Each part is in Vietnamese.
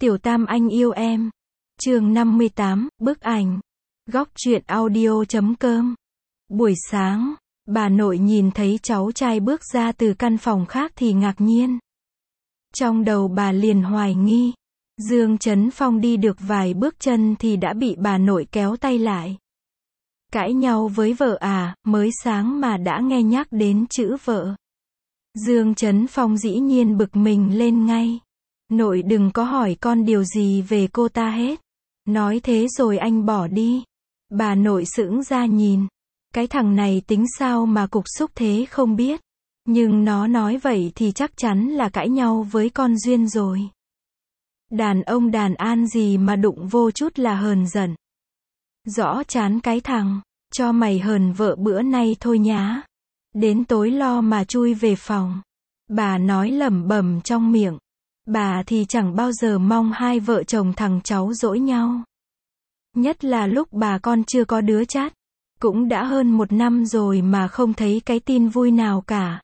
Tiểu Tam anh yêu em. Chương 58, bức ảnh. Góc truyện audio.com. Buổi sáng, bà nội nhìn thấy cháu trai bước ra từ căn phòng khác thì ngạc nhiên. Trong đầu bà liền hoài nghi. Dương Chấn Phong đi được vài bước chân thì đã bị bà nội kéo tay lại. Cãi nhau với vợ à, mới sáng mà đã nghe nhắc đến chữ vợ. Dương Chấn Phong dĩ nhiên bực mình lên ngay. Nội đừng có hỏi con điều gì về cô ta hết. Nói thế rồi anh bỏ đi. Bà nội sững ra nhìn. Cái thằng này tính sao mà cục xúc thế không biết. Nhưng nó nói vậy thì chắc chắn là cãi nhau với con Duyên rồi. Đàn ông đàn an gì mà đụng vô chút là hờn giận. Rõ chán cái thằng, cho mày hờn vợ bữa nay thôi nhá. Đến tối lo mà chui về phòng. Bà nói lẩm bẩm trong miệng. Bà thì chẳng bao giờ mong hai vợ chồng thằng cháu dỗi nhau. Nhất là lúc bà con chưa có đứa chát. Cũng đã hơn 1 năm rồi mà không thấy cái tin vui nào cả.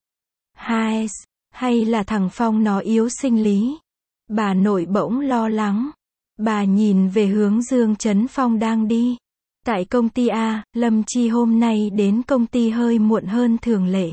Hay là thằng Phong nó yếu sinh lý. Bà nội bỗng lo lắng. Bà nhìn về hướng Dương Chấn Phong đang đi. Tại công ty A, Lâm Chi hôm nay đến công ty hơi muộn hơn thường lệ.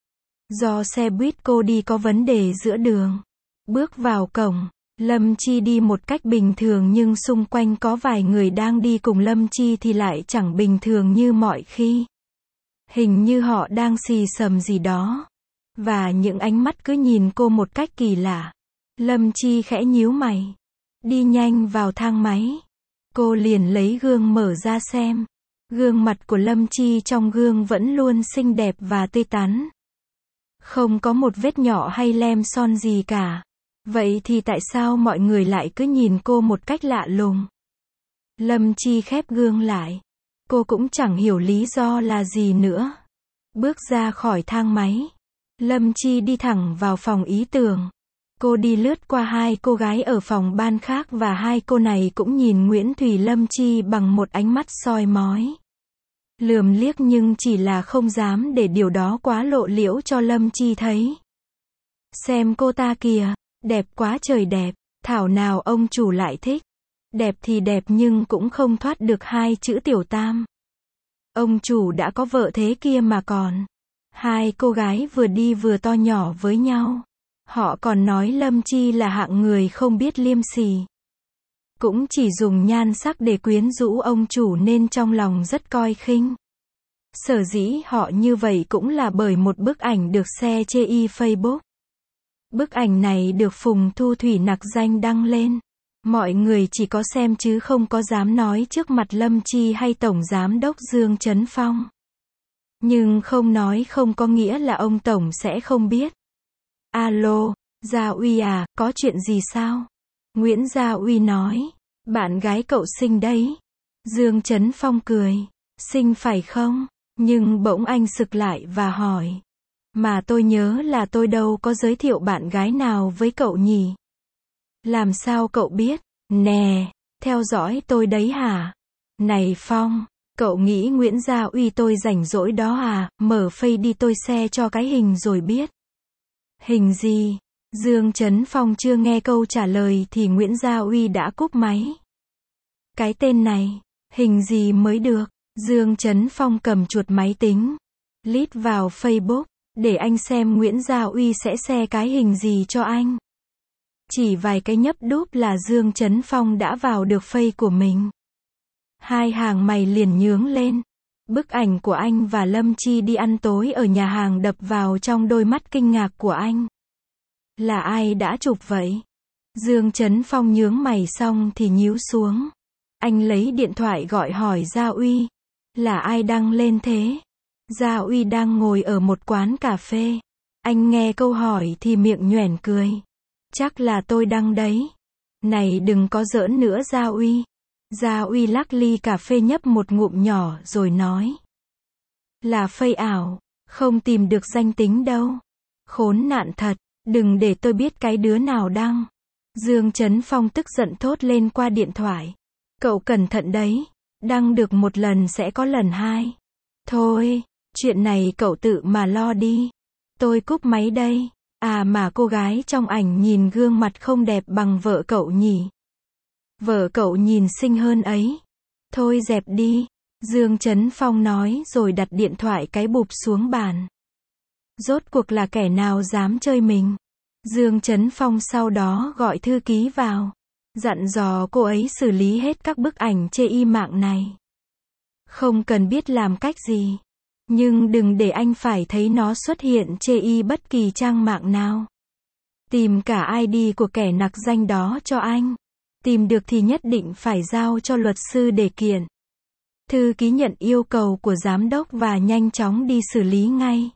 Do xe buýt cô đi có vấn đề giữa đường. Bước vào cổng, Lâm Chi đi một cách bình thường nhưng xung quanh có vài người đang đi cùng Lâm Chi thì lại chẳng bình thường như mọi khi. Hình như họ đang xì xầm gì đó. Và những ánh mắt cứ nhìn cô một cách kỳ lạ. Lâm Chi khẽ nhíu mày. Đi nhanh vào thang máy. Cô liền lấy gương mở ra xem. Gương mặt của Lâm Chi trong gương vẫn luôn xinh đẹp và tươi tắn. Không có một vết nhỏ hay lem son gì cả. Vậy thì tại sao mọi người lại cứ nhìn cô một cách lạ lùng? Lâm Chi khép gương lại. Cô cũng chẳng hiểu lý do là gì nữa. Bước ra khỏi thang máy. Lâm Chi đi thẳng vào phòng ý tưởng. Cô đi lướt qua hai cô gái ở phòng ban khác và hai cô này cũng nhìn Nguyễn Thùy Lâm Chi bằng một ánh mắt soi mói. Lườm liếc nhưng chỉ là không dám để điều đó quá lộ liễu cho Lâm Chi thấy. Xem cô ta kìa, đẹp quá trời đẹp, thảo nào ông chủ lại thích. Đẹp thì đẹp nhưng cũng không thoát được hai chữ Tiểu Tam. Ông chủ đã có vợ thế kia mà còn. Hai cô gái vừa đi vừa to nhỏ với nhau. Họ còn nói Lâm Chi là hạng người không biết liêm sỉ. Cũng chỉ dùng nhan sắc để quyến rũ ông chủ nên trong lòng rất coi khinh. Sở dĩ họ như vậy cũng là bởi một bức ảnh được share trên Facebook. Bức ảnh này được Phùng Thu Thủy nặc danh đăng lên. Mọi người chỉ có xem chứ không có dám nói trước mặt Lâm Chi hay Tổng Giám đốc Dương Chấn Phong. Nhưng không nói không có nghĩa là ông Tổng sẽ không biết. Alo, Gia Uy à, có chuyện gì sao? Nguyễn Gia Uy nói, bạn gái cậu xinh đấy. Dương Chấn Phong cười, xinh phải không? Nhưng bỗng anh sực lại và hỏi. Mà tôi nhớ là tôi đâu có giới thiệu bạn gái nào với cậu nhỉ? Làm sao cậu biết? Nè, theo dõi tôi đấy hả? Này Phong, cậu nghĩ Nguyễn Gia Uy tôi rảnh rỗi đó à? Mở Face đi tôi share cho cái hình rồi biết. Hình gì? Dương Chấn Phong chưa nghe câu trả lời thì Nguyễn Gia Uy đã cúp máy. Cái tên này, hình gì mới được? Dương Chấn Phong cầm chuột máy tính, lít vào Facebook, để anh xem Nguyễn Gia Uy sẽ share cái hình gì cho anh. Chỉ vài cái nhấp đúp là Dương Chấn Phong đã vào được Face của mình. Hai hàng mày liền nhướng lên. Bức ảnh của anh và Lâm Chi đi ăn tối ở nhà hàng đập vào trong đôi mắt kinh ngạc của anh. Là ai đã chụp vậy? Dương Chấn Phong nhướng mày xong thì nhíu xuống. Anh lấy điện thoại gọi hỏi Gia Uy. Là ai đăng lên thế? Gia Uy đang ngồi ở một quán cà phê. Anh nghe câu hỏi thì miệng nhoẻn cười. Chắc là tôi đăng đấy. Này đừng có giỡn nữa Gia Uy. Gia Uy lắc ly cà phê nhấp một ngụm nhỏ rồi nói. Là Face ảo, không tìm được danh tính đâu. Khốn nạn thật, đừng để tôi biết cái đứa nào đăng. Dương Chấn Phong tức giận thốt lên qua điện thoại. Cậu cẩn thận đấy, đăng được một lần sẽ có lần hai. Thôi, chuyện này cậu tự mà lo đi. Tôi cúp máy đây. À mà cô gái trong ảnh nhìn gương mặt không đẹp bằng vợ cậu nhỉ. Vợ cậu nhìn xinh hơn ấy. Thôi dẹp đi. Dương Chấn Phong nói rồi đặt điện thoại cái bụp xuống bàn. Rốt cuộc là kẻ nào dám chơi mình? Dương Chấn Phong sau đó gọi thư ký vào. Dặn dò cô ấy xử lý hết các bức ảnh chê y mạng này. Không cần biết làm cách gì. Nhưng đừng để anh phải thấy nó xuất hiện chê y bất kỳ trang mạng nào. Tìm cả ID của kẻ nặc danh đó cho anh. Tìm được thì nhất định phải giao cho luật sư để kiện. Thư ký nhận yêu cầu của giám đốc và nhanh chóng đi xử lý ngay.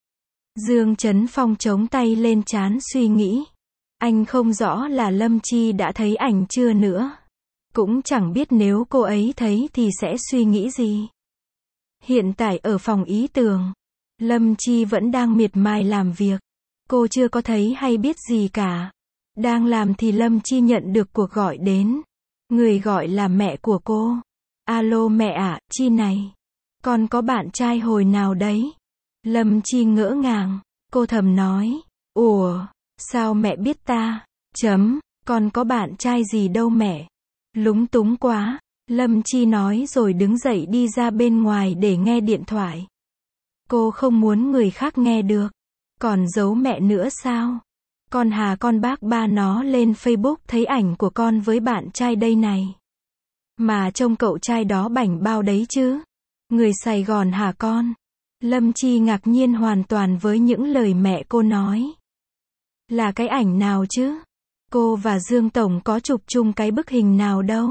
Dương Chấn Phong chống tay lên trán suy nghĩ. Anh không rõ là Lâm Chi đã thấy ảnh chưa nữa. Cũng chẳng biết nếu cô ấy thấy thì sẽ suy nghĩ gì. Hiện tại ở phòng ý tưởng, Lâm Chi vẫn đang miệt mài làm việc. Cô chưa có thấy hay biết gì cả. Đang làm thì Lâm Chi nhận được cuộc gọi đến. Người gọi là mẹ của cô. Alo mẹ ạ, Chi này. Con có bạn trai hồi nào đấy? Lâm Chi ngỡ ngàng. Cô thầm nói. Ủa, sao mẹ biết ta? Con có bạn trai gì đâu mẹ. Lúng túng quá. Lâm Chi nói rồi đứng dậy đi ra bên ngoài để nghe điện thoại. Cô không muốn người khác nghe được. Còn giấu mẹ nữa sao? Con Hà con bác ba nó lên Facebook thấy ảnh của con với bạn trai đây này. Mà trông cậu trai đó bảnh bao đấy chứ. Người Sài Gòn hả con? Lâm Chi ngạc nhiên hoàn toàn với những lời mẹ cô nói. Là cái ảnh nào chứ? Cô và Dương Tổng có chụp chung cái bức hình nào đâu?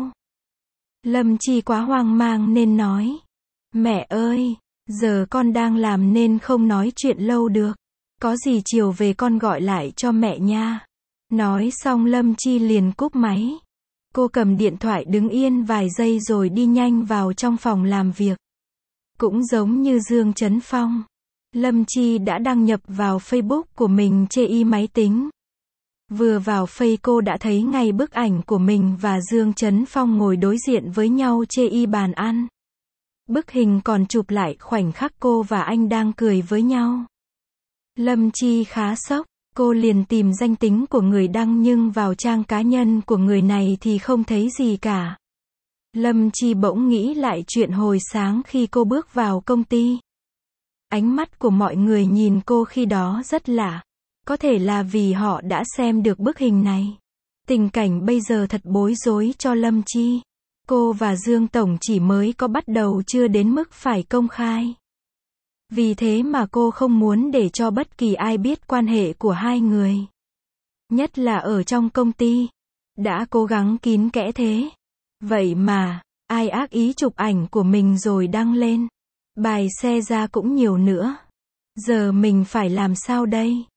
Lâm Chi quá hoang mang nên nói. Mẹ ơi, giờ con đang làm nên không nói chuyện lâu được. Có gì chiều về con gọi lại cho mẹ nha. Nói xong Lâm Chi liền cúp máy. Cô cầm điện thoại đứng yên vài giây rồi đi nhanh vào trong phòng làm việc. Cũng giống như Dương Chấn Phong, Lâm Chi đã đăng nhập vào Facebook của mình chê y máy tính. Vừa vào Face cô đã thấy ngay bức ảnh của mình và Dương Chấn Phong ngồi đối diện với nhau chê y bàn ăn. Bức hình còn chụp lại khoảnh khắc cô và anh đang cười với nhau. Lâm Chi khá sốc, cô liền tìm danh tính của người đăng nhưng vào trang cá nhân của người này thì không thấy gì cả. Lâm Chi bỗng nghĩ lại chuyện hồi sáng khi cô bước vào công ty. Ánh mắt của mọi người nhìn cô khi đó rất lạ. Có thể là vì họ đã xem được bức hình này. Tình cảnh bây giờ thật bối rối cho Lâm Chi. Cô và Dương Tổng chỉ mới có bắt đầu chưa đến mức phải công khai. Vì thế mà cô không muốn để cho bất kỳ ai biết quan hệ của hai người. Nhất là ở trong công ty. Đã cố gắng kín kẽ thế. Vậy mà, ai ác ý chụp ảnh của mình rồi đăng lên. Bài xe ra cũng nhiều nữa. Giờ mình phải làm sao đây?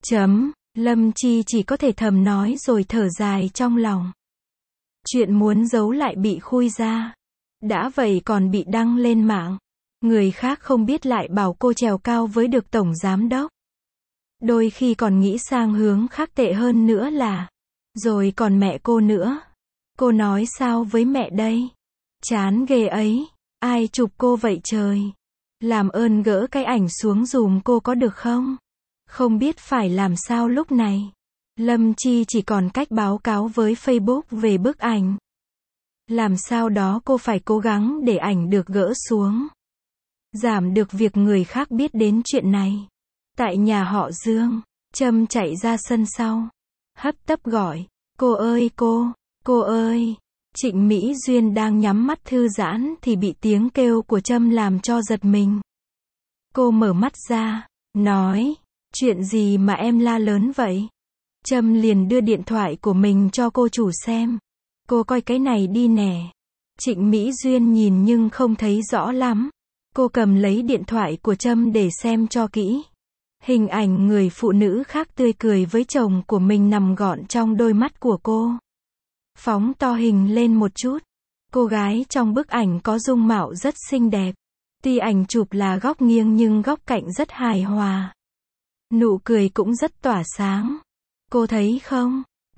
Lâm Chi chỉ có thể thầm nói rồi thở dài trong lòng. Chuyện muốn giấu lại bị khui ra. Đã vậy còn bị đăng lên mạng. Người khác không biết lại bảo cô trèo cao với được tổng giám đốc. Đôi khi còn nghĩ sang hướng khác tệ hơn nữa là. Rồi còn mẹ cô nữa. Cô nói sao với mẹ đây? Chán ghê ấy. Ai chụp cô vậy trời? Làm ơn gỡ cái ảnh xuống dùm cô có được không? Không biết phải làm sao lúc này. Lâm Chi chỉ còn cách báo cáo với Facebook về bức ảnh. Làm sao đó cô phải cố gắng để ảnh được gỡ xuống. Giảm được việc người khác biết đến chuyện này. Tại nhà họ Dương, Trâm chạy ra sân sau. Hấp tấp gọi. Cô ơi cô ơi. Trịnh Mỹ Duyên đang nhắm mắt thư giãn thì bị tiếng kêu của Trâm làm cho giật mình. Cô mở mắt ra, nói. Chuyện gì mà em la lớn vậy? Trâm liền đưa điện thoại của mình cho cô chủ xem. Cô coi cái này đi nè. Trịnh Mỹ Duyên nhìn nhưng không thấy rõ lắm. Cô cầm lấy điện thoại của Trâm để xem cho kỹ. Hình ảnh người phụ nữ khác tươi cười với chồng của mình nằm gọn trong đôi mắt của cô. Phóng to hình lên một chút. Cô gái trong bức ảnh có dung mạo rất xinh đẹp. Tuy ảnh chụp là góc nghiêng nhưng góc cạnh rất hài hòa. Nụ cười cũng rất tỏa sáng. Cô thấy không?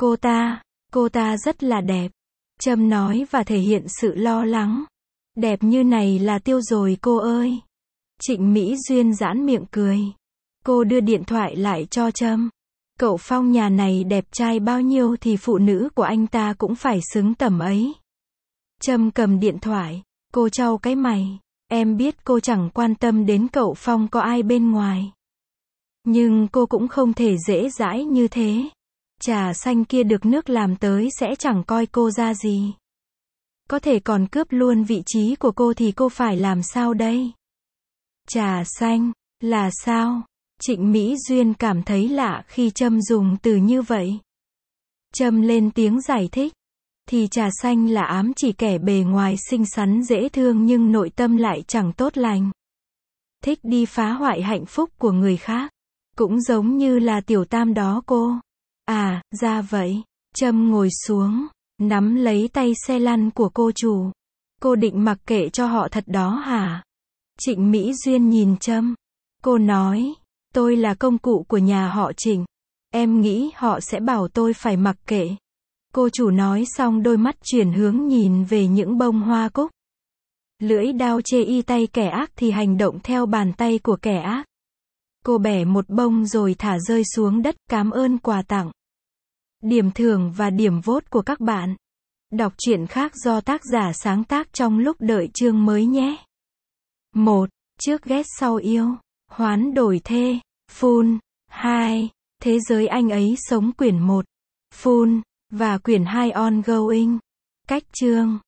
Cô ta rất là đẹp. Trâm nói và thể hiện sự lo lắng. Đẹp như này là tiêu rồi cô ơi. Trịnh Mỹ Duyên giãn miệng cười. Cô đưa điện thoại lại cho Trâm. Cậu Phong nhà này đẹp trai bao nhiêu thì phụ nữ của anh ta cũng phải xứng tầm ấy. Trâm cầm điện thoại, cô chau cái mày. Em biết cô chẳng quan tâm đến cậu Phong có ai bên ngoài. Nhưng cô cũng không thể dễ dãi như thế. Trà xanh kia được nước làm tới sẽ chẳng coi cô ra gì. Có thể còn cướp luôn vị trí của cô thì cô phải làm sao đây? Trà xanh, là sao? Trịnh Mỹ Duyên cảm thấy lạ khi Trâm dùng từ như vậy. Trâm lên tiếng giải thích. Thì trà xanh là ám chỉ kẻ bề ngoài xinh xắn dễ thương nhưng nội tâm lại chẳng tốt lành. Thích đi phá hoại hạnh phúc của người khác. Cũng giống như là tiểu tam đó cô. À, ra vậy. Trâm ngồi xuống, nắm lấy tay xe lăn của cô chủ. Cô định mặc kệ cho họ thật đó hả? Trịnh Mỹ Duyên nhìn Trâm. Cô nói, tôi là công cụ của nhà họ Trịnh. Em nghĩ họ sẽ bảo tôi phải mặc kệ. Cô chủ nói xong đôi mắt chuyển hướng nhìn về những bông hoa cúc. Lưỡi đao chê y tay kẻ ác thì hành động theo bàn tay của kẻ ác. Cô bẻ một bông rồi thả rơi xuống đất, cảm ơn quà tặng. Điểm thưởng và điểm vote của các bạn. Đọc truyện khác do tác giả sáng tác trong lúc đợi chương mới nhé. 1. Trước ghét sau yêu. Hoán đổi thê. Full. 2. Thế giới anh ấy sống quyển 1. Full. Và quyển 2 ongoing. Cách chương.